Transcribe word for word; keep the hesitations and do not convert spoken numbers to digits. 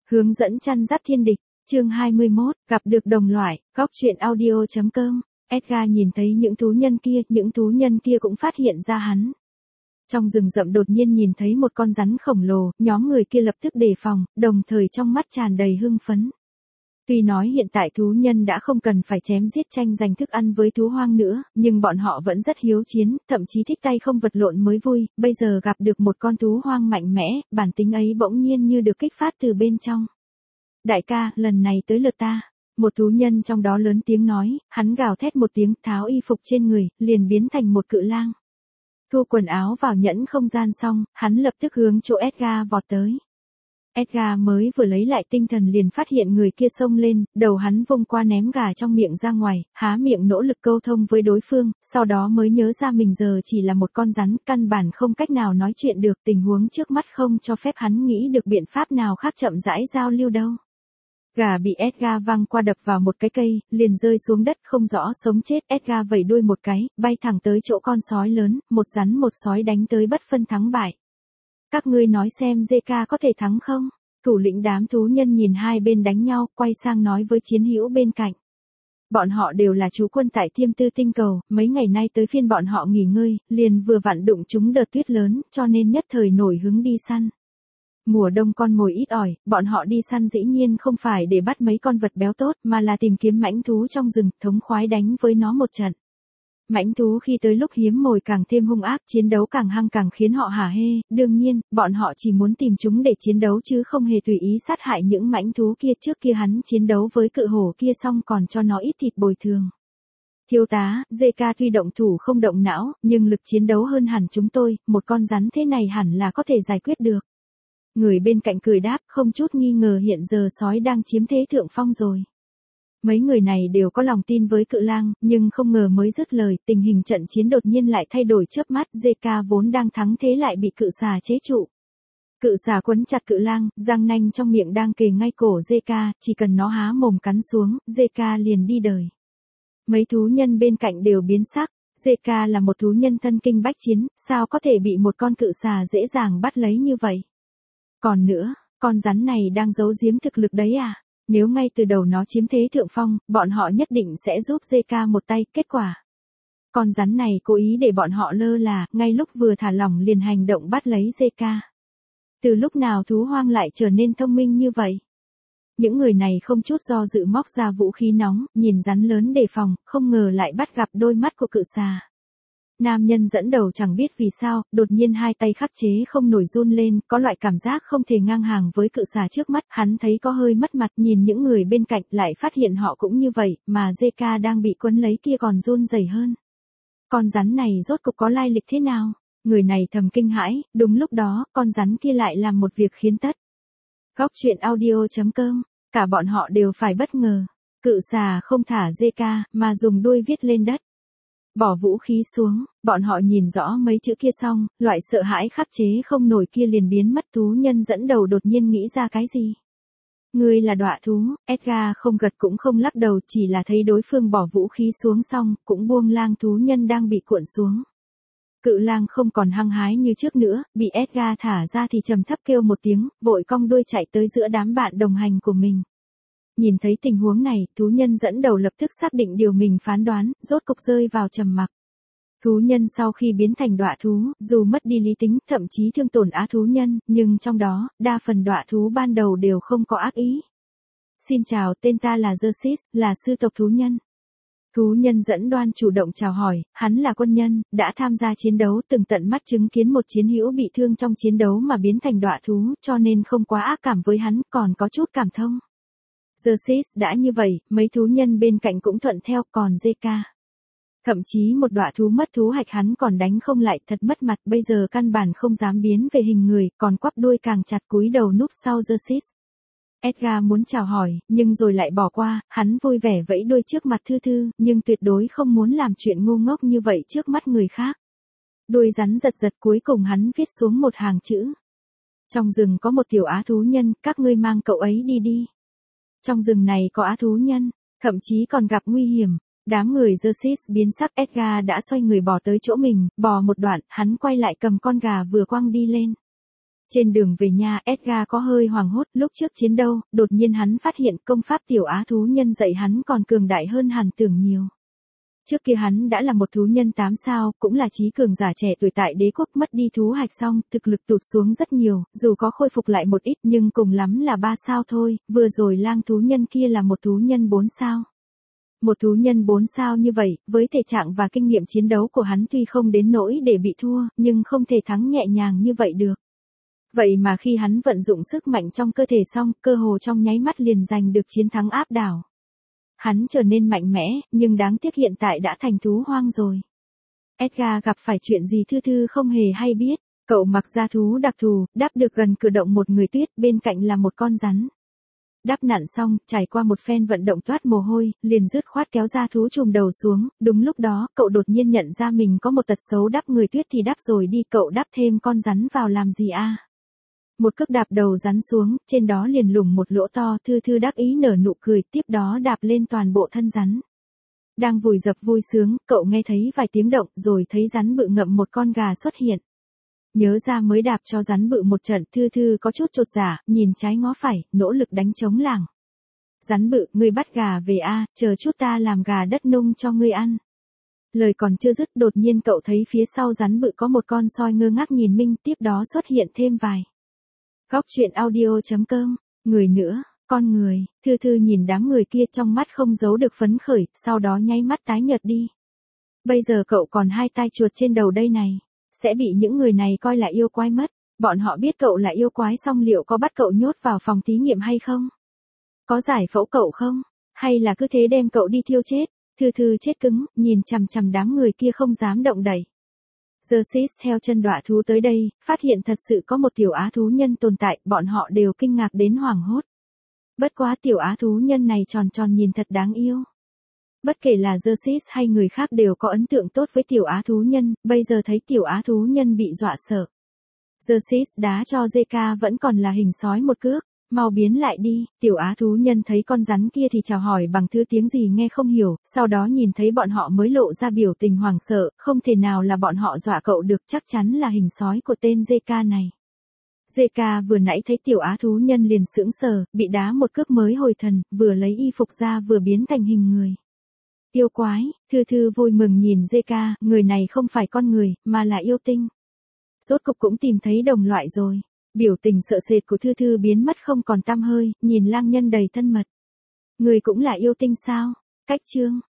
Hướng dẫn chăn dắt thiên địch, chương hai mươi mốt, gặp được đồng loại, góc truyện audio chấm com. Edgar nhìn thấy những thú nhân kia, những thú nhân kia cũng phát hiện ra hắn. Trong rừng rậm đột nhiên nhìn thấy một con rắn khổng lồ, nhóm người kia lập tức đề phòng, đồng thời trong mắt tràn đầy hưng phấn. Tuy nói hiện tại thú nhân đã không cần phải chém giết tranh giành thức ăn với thú hoang nữa, nhưng bọn họ vẫn rất hiếu chiến, thậm chí thích tay không vật lộn mới vui, bây giờ gặp được một con thú hoang mạnh mẽ, bản tính ấy bỗng nhiên như được kích phát từ bên trong. Đại ca, lần này tới lượt ta. Một thú nhân trong đó lớn tiếng nói, hắn gào thét một tiếng, tháo y phục trên người, liền biến thành một cự lang. Thu quần áo vào nhẫn không gian xong, hắn lập tức hướng chỗ Edgar vọt tới. Edgar mới vừa lấy lại tinh thần liền phát hiện người kia xông lên, đầu hắn vung qua ném gà trong miệng ra ngoài, há miệng nỗ lực câu thông với đối phương, sau đó mới nhớ ra mình giờ chỉ là một con rắn, căn bản không cách nào nói chuyện được, tình huống trước mắt không cho phép hắn nghĩ được biện pháp nào khác chậm rãi giao lưu đâu. Gà bị Edgar văng qua đập vào một cái cây, liền rơi xuống đất không rõ sống chết, Edgar vẩy đuôi một cái, bay thẳng tới chỗ con sói lớn, một rắn một sói đánh tới bất phân thắng bại. Các ngươi nói xem gi ca có thể thắng không? Thủ lĩnh đám thú nhân nhìn hai bên đánh nhau, quay sang nói với chiến hữu bên cạnh. Bọn họ đều là trú quân tại Thiêm Tư tinh cầu, mấy ngày nay tới phiên bọn họ nghỉ ngơi, liền vừa vặn đụng chúng đợt tuyết lớn, cho nên nhất thời nổi hứng đi săn. Mùa đông con mồi ít ỏi, bọn họ đi săn dĩ nhiên không phải để bắt mấy con vật béo tốt, mà là tìm kiếm mãnh thú trong rừng, thống khoái đánh với nó một trận. Mãnh thú khi tới lúc hiếm mồi càng thêm hung ác, chiến đấu càng hăng càng khiến họ hả hê, đương nhiên, bọn họ chỉ muốn tìm chúng để chiến đấu chứ không hề tùy ý sát hại những mãnh thú kia. Trước kia hắn chiến đấu với cự hổ kia xong còn cho nó ít thịt bồi thường. Thiếu tá, gi ca tuy động thủ không động não, nhưng lực chiến đấu hơn hẳn chúng tôi, một con rắn thế này hẳn là có thể giải quyết được. Người bên cạnh cười đáp, không chút nghi ngờ hiện giờ sói đang chiếm thế thượng phong rồi. Mấy người này đều có lòng tin với cự lang, nhưng không ngờ mới dứt lời, tình hình trận chiến đột nhiên lại thay đổi chớp mắt, gi ca vốn đang thắng thế lại bị cự xà chế trụ. Cự xà quấn chặt cự lang, răng nanh trong miệng đang kề ngay cổ gi ca, chỉ cần nó há mồm cắn xuống, gi ca liền đi đời. Mấy thú nhân bên cạnh đều biến sắc, gi ca là một thú nhân thân kinh bách chiến, sao có thể bị một con cự xà dễ dàng bắt lấy như vậy? Còn nữa, con rắn này đang giấu giếm thực lực đấy à? Nếu ngay từ đầu nó chiếm thế thượng phong, bọn họ nhất định sẽ giúp gi ca một tay, kết quả. Con rắn này cố ý để bọn họ lơ là, ngay lúc vừa thả lỏng liền hành động bắt lấy gi ca. Từ lúc nào thú hoang lại trở nên thông minh như vậy? Những người này không chút do dự móc ra vũ khí nóng, nhìn rắn lớn đề phòng, không ngờ lại bắt gặp đôi mắt của cự xà. Nam nhân dẫn đầu chẳng biết vì sao, đột nhiên hai tay khắc chế không nổi run lên, có loại cảm giác không thể ngang hàng với cự xà trước mắt, hắn thấy có hơi mất mặt, nhìn những người bên cạnh lại phát hiện họ cũng như vậy, mà gi ca đang bị quấn lấy kia còn run rẩy hơn. Con rắn này rốt cục có lai lịch thế nào? Người này thầm kinh hãi, đúng lúc đó, con rắn kia lại làm một việc khiến tất. Góc truyện audio chấm com, cả bọn họ đều phải bất ngờ. Cự xà không thả gi ca, mà dùng đuôi viết lên đất. Bỏ vũ khí xuống, bọn họ nhìn rõ mấy chữ kia xong, loại sợ hãi khắc chế không nổi kia liền biến mất. Thú nhân dẫn đầu đột nhiên nghĩ ra cái gì? Ngươi là đọa thú, Edgar không gật cũng không lắc đầu, chỉ là thấy đối phương bỏ vũ khí xuống xong, cũng buông lang thú nhân đang bị cuộn xuống. Cự lang không còn hăng hái như trước nữa, bị Edgar thả ra thì trầm thấp kêu một tiếng, vội cong đuôi chạy tới giữa đám bạn đồng hành của mình. Nhìn thấy tình huống này, thú nhân dẫn đầu lập tức xác định điều mình phán đoán, rốt cục rơi vào trầm mặc. Thú nhân sau khi biến thành đọa thú, dù mất đi lý tính, thậm chí thương tổn á thú nhân, nhưng trong đó, đa phần đọa thú ban đầu đều không có ác ý. Xin chào, tên ta là Xerxes, là sư tộc thú nhân. Thú nhân dẫn đoan chủ động chào hỏi, hắn là quân nhân, đã tham gia chiến đấu, từng tận mắt chứng kiến một chiến hữu bị thương trong chiến đấu mà biến thành đọa thú, cho nên không quá ác cảm với hắn, còn có chút cảm thông. Xerxes đã như vậy, mấy thú nhân bên cạnh cũng thuận theo, còn gi ca. Thậm chí một đọa thú mất thú hạch hắn còn đánh không lại, thật mất mặt, bây giờ căn bản không dám biến về hình người, còn quắp đuôi càng chặt cúi đầu núp sau Xerxes. Edgar muốn chào hỏi, nhưng rồi lại bỏ qua, hắn vui vẻ vẫy đuôi trước mặt Thư Thư, nhưng tuyệt đối không muốn làm chuyện ngu ngốc như vậy trước mắt người khác. Đuôi rắn giật giật, cuối cùng hắn viết xuống một hàng chữ. Trong rừng có một tiểu á thú nhân, các ngươi mang cậu ấy đi đi. Trong rừng này có á thú nhân, thậm chí còn gặp nguy hiểm. Đám người Xerxes biến sắc, Edgar đã xoay người bò tới chỗ mình, bò một đoạn, hắn quay lại cầm con gà vừa quăng đi lên. Trên đường về nhà, Edgar có hơi hoảng hốt, lúc trước chiến đấu, đột nhiên hắn phát hiện công pháp tiểu á thú nhân dạy hắn còn cường đại hơn hẳn tưởng nhiều. Trước kia hắn đã là một thú nhân tám sao, cũng là trí cường giả trẻ tuổi tại đế quốc, mất đi thú hạch xong, thực lực tụt xuống rất nhiều, dù có khôi phục lại một ít nhưng cùng lắm là ba sao thôi, vừa rồi lang thú nhân kia là một thú nhân bốn sao. Một thú nhân bốn sao như vậy, với thể trạng và kinh nghiệm chiến đấu của hắn tuy không đến nỗi để bị thua, nhưng không thể thắng nhẹ nhàng như vậy được. Vậy mà khi hắn vận dụng sức mạnh trong cơ thể xong, cơ hồ trong nháy mắt liền giành được chiến thắng áp đảo. Hắn trở nên mạnh mẽ, nhưng đáng tiếc hiện tại đã thành thú hoang rồi. Edgar gặp phải chuyện gì Thư Thư không hề hay biết, cậu mặc da thú đặc thù, đáp được gần cử động một người tuyết, bên cạnh là một con rắn. Đắp nặn xong, trải qua một phen vận động toát mồ hôi, liền dứt khoát kéo ra thú trùm đầu xuống, đúng lúc đó, cậu đột nhiên nhận ra mình có một tật xấu đắp người tuyết thì đắp rồi đi, cậu đắp thêm con rắn vào làm gì a? Một cước đạp đầu rắn xuống, trên đó liền lủng một lỗ to, Thư Thư đắc ý nở nụ cười, tiếp đó đạp lên toàn bộ thân rắn. Đang vùi dập vui sướng, cậu nghe thấy vài tiếng động, rồi thấy rắn bự ngậm một con gà xuất hiện. Nhớ ra mới đạp cho rắn bự một trận, Thư Thư có chút chột dạ, nhìn trái ngó phải, nỗ lực đánh trống lảng. Rắn bự, ngươi bắt gà về a, chờ chút ta làm gà đất nung cho ngươi ăn. Lời còn chưa dứt, đột nhiên cậu thấy phía sau rắn bự có một con soi ngơ ngác nhìn mình, tiếp đó xuất hiện thêm vài. Góc truyện audio chấm com, người nữa, con người, Thư Thư nhìn đám người kia trong mắt không giấu được phấn khởi, sau đó nháy mắt tái nhợt đi. Bây giờ cậu còn hai tai chuột trên đầu đây này, sẽ bị những người này coi là yêu quái mất, bọn họ biết cậu là yêu quái xong liệu có bắt cậu nhốt vào phòng thí nghiệm hay không? Có giải phẫu cậu không? Hay là cứ thế đem cậu đi thiêu chết? Thư Thư chết cứng, nhìn chằm chằm đám người kia không dám động đậy. Xerxes theo chân đọa thú tới đây, phát hiện thật sự có một tiểu á thú nhân tồn tại, bọn họ đều kinh ngạc đến hoảng hốt. Bất quá tiểu á thú nhân này tròn tròn nhìn thật đáng yêu. Bất kể là Xerxes hay người khác đều có ấn tượng tốt với tiểu á thú nhân, bây giờ thấy tiểu á thú nhân bị dọa sợ. Xerxes đá cho Zeka vẫn còn là hình sói một cước, mau biến lại đi, tiểu á thú nhân thấy con rắn kia thì chào hỏi bằng thứ tiếng gì nghe không hiểu, sau đó nhìn thấy bọn họ mới lộ ra biểu tình hoảng sợ, không thể nào là bọn họ dọa cậu được, chắc chắn là hình sói của tên Zeka này. Zeka vừa nãy thấy tiểu á thú nhân liền sững sờ, bị đá một cước mới hồi thần, vừa lấy y phục ra vừa biến thành hình người. Yêu quái, Thư Thư vui mừng nhìn Zeka, người này không phải con người, mà là yêu tinh. Rốt cục cũng tìm thấy đồng loại rồi. Biểu tình sợ sệt của Thư Thư biến mất không còn tăm hơi, nhìn lang nhân đầy thân mật. Người cũng là yêu tinh sao? Cách chương.